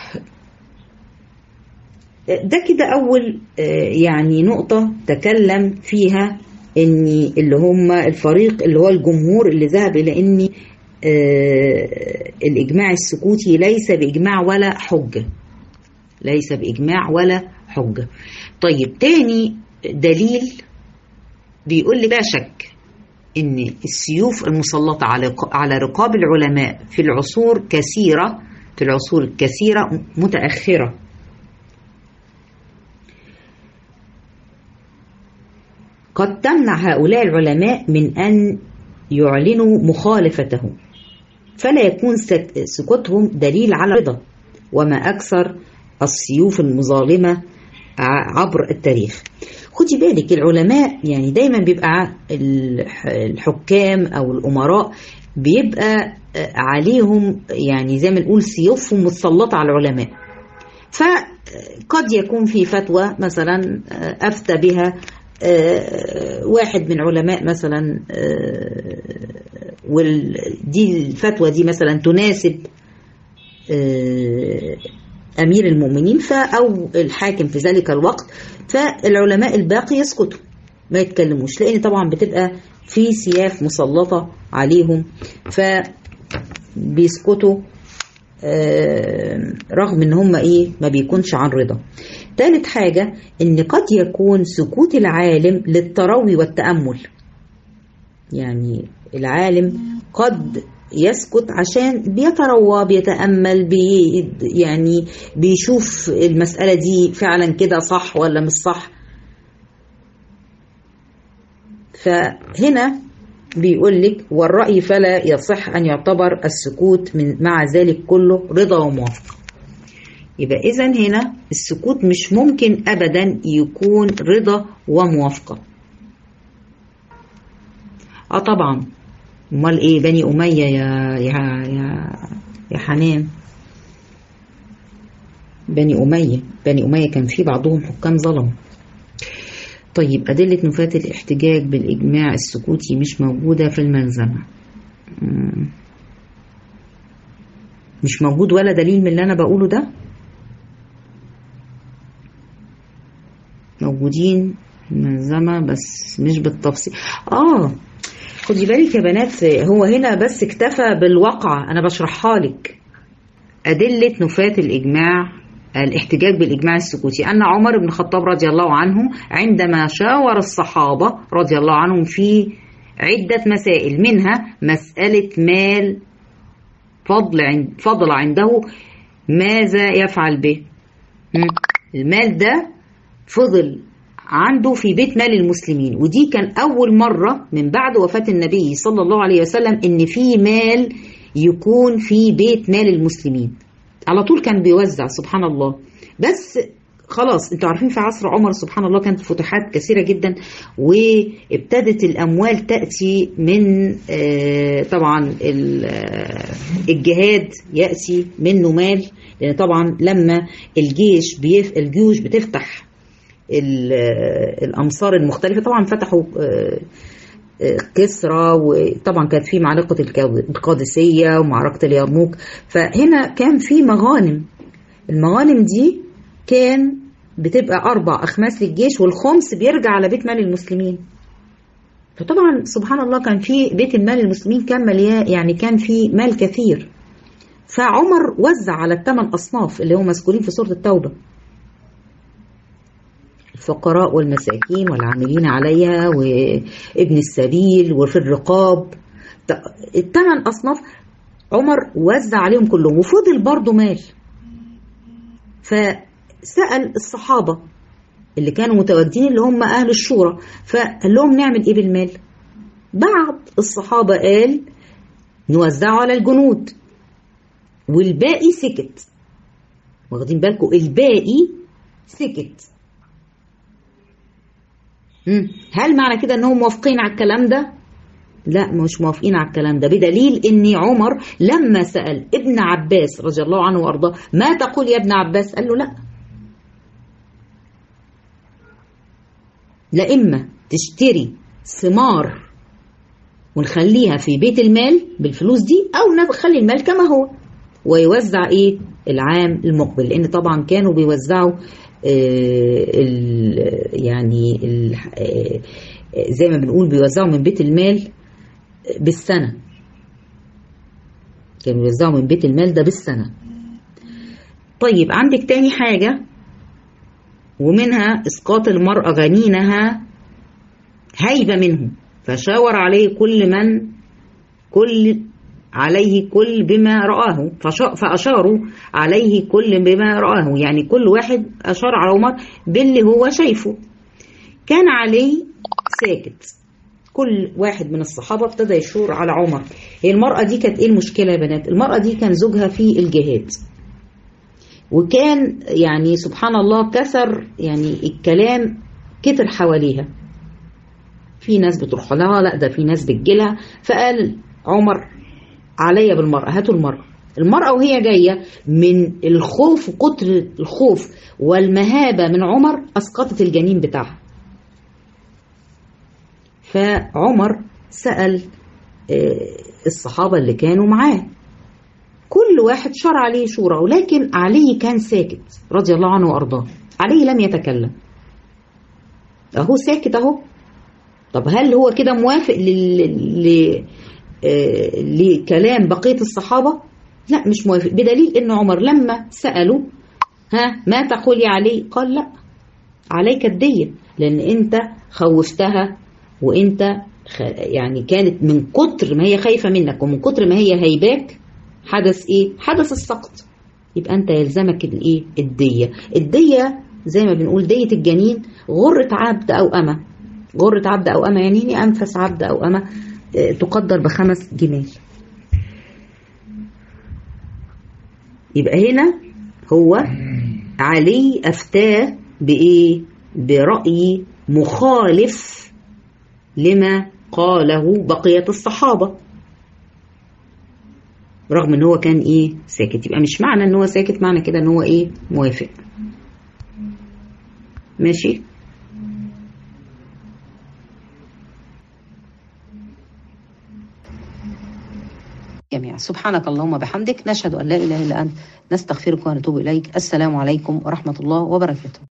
A: ده كده أول يعني نقطة تكلم فيها أن اللي هم الفريق اللي هو الجمهور اللي ذهب إلى أن الإجماع السكوتي ليس بإجماع ولا حجة، ليس بإجماع ولا حجة. طيب، تاني دليل بيقول لي لا شك إن السيوف المسلطة على رقاب العلماء في العصور الكثيرة متأخرة. قد تمنع هؤلاء العلماء من أن يعلنوا مخالفته، فلا يكون سكوتهم دليل على رضا. وما أكثر السيوف المظالمة عبر التاريخ. خدي بالك، العلماء يعني دايما بيبقى الحكام أو الأمراء بيبقى عليهم يعني زي ما نقول سيوفهم متسلطة على العلماء. فقد يكون في فتوى مثلا أفتى بها واحد من علماء مثلا، ودي الفتوى دي مثلا تناسب أمير المؤمنين أو الحاكم في ذلك الوقت، فالعلماء الباقي يسكتوا ما يتكلموش، لأن طبعا بتبقى في سياف مسلطة عليهم فبيسكتوا رغم ان هم ما بيكونش عن رضا. ثالث حاجة ان قد يكون سكوت العالم للتروي والتأمل. يعني العالم قد يسكت عشان بيتروى بيتأمل يعني بيشوف المسألة دي فعلا كده صح ولا مش صح. فهنا بيقول لك والرأي فلا يصح أن يعتبر السكوت مع ذلك كله رضا وموافقة. يبقى إذن هنا السكوت مش ممكن أبدا يكون رضا وموافقة. طبعا امال ايه بني أمية يا حنان؟ بني أمية كان في بعضهم حكام ظلموا. طيب أدلة نفاة الاحتجاج بالإجماع السكوتي مش موجودة في الملزمة. مش موجود ولا دليل من اللي أنا بقوله ده؟ موجودين في الملزمة بس مش بالتفصيل. خدي بالك يا بنات، هو هنا بس اكتفى بالواقعة، أنا بشرحها لك. أدلة نفاة الاحتجاج بالإجماع السكوتي أن عمر بن الخطاب رضي الله عنه عندما شاور الصحابة رضي الله عنهم في عدة مسائل، منها مسألة مال فضل عنده ماذا يفعل به. المال ده فضل عنده في بيت مال المسلمين، ودي كان أول مرة من بعد وفاة النبي صلى الله عليه وسلم إن في مال يكون في بيت مال المسلمين. على طول كان بيوزع سبحان الله. بس خلاص انتوا عارفين في عصر عمر سبحان الله كانت فتوحات كثيرة جدا، وابتدت الأموال تأتي من طبعا الجهاد يأتي منه مال، لأن طبعا لما الجيوش بتفتح الأمصار المختلفة، طبعا فتحوا كسرى، وطبعا كانت في معركة القادسية ومعركة اليرموك، فهنا كان في مغانم. المغانم دي كان بتبقى 4 أخماس للجيش، والخمس بيرجع على بيت مال المسلمين. فطبعا سبحان الله كان في بيت المال المسلمين كان مليان، يعني كان في مال كثير. فعمر وزع على 8 أصناف اللي هم مذكورين في سورة التوبة: الفقراء والمساكين والعاملين عليها وابن السبيل وفي الرقاب. 8 أصناف عمر وزع عليهم كلهم، وفضل برضو مال. فسأل الصحابة اللي كانوا متواجدين اللي هم أهل الشورى، فقال لهم نعمل إيه بالمال؟ بعض الصحابة قال نوزعه على الجنود، والباقي سكت. واخدين بالكم؟ الباقي سكت. هل معنى كده انهم موافقين على الكلام ده؟ لا، مش موافقين على الكلام ده، بدليل ان عمر لما سأل ابن عباس رضي الله عنه وارضاه ما تقول يا ابن عباس، قال له لا اما تشتري ثمار ونخليها في بيت المال بالفلوس دي، او نخلي المال كما هو ويوزع العام المقبل. لان طبعا كانوا بيوزعوا زي ما بنقول بيوزعوا من بيت المال بالسنة. كانوا بيوزعوا من بيت المال ده بالسنة. طيب عندك تاني حاجة، ومنها إسقاط المرأة غنينها هيبة منه، فشاور عليه كل بما رآه، فأشاروا عليه كل بما رآه، يعني كل واحد أشار على عمر باللي هو شايفه. كان علي ساكت. كل واحد من الصحابة ابتدى يشور على عمر. هي المرأة دي كانت ايه المشكلة يا بنات؟ المرأة دي كان زوجها في الجهاد، وكان يعني سبحان الله كثر، يعني الكلام كتر حواليها، في ناس بتروح لها، لا ده في ناس بتجيلها. فقال عمر عليا بالمرأة، هاتوا المرأة وهي جاية من الخوف وكتر الخوف والمهابة من عمر أسقطت الجنين بتاعها. فعمر سأل الصحابة اللي كانوا معاه، كل واحد شرع عليه شورى، ولكن علي كان ساكت رضي الله عنه وأرضاه. علي لم يتكلم، أهو ساكت أهو. طب هل هو كده موافق لكلام بقية الصحابة؟ لا، مش موافق، بدليل ان عمر لما سألوا ما تقول يا علي، قال لا، عليك الدية، لان انت خوفتها وانت يعني كانت من كتر ما هي خايفة منك ومن كتر ما هي هيباك حدث ايه؟ حدث السقط. يبقى انت يلزمك الايه؟ الدية زي ما بنقول دية الجنين غرة عبد او امة. غرة عبد او امة يعني انفس عبد او امة تقدر ب5 جمال. يبقى هنا هو علي افتاه بايه؟ برأي مخالف لما قاله بقية الصحابة، رغم ان هو كان ايه؟ ساكت. يبقى مش معنى ان هو ساكت معنى كده ان هو ايه؟ موافق. ماشي. جميعا سبحانك اللهم وبحمدك، نشهد ان لا اله الا انت، نستغفرك ونتوب اليك. السلام عليكم ورحمة الله وبركاته.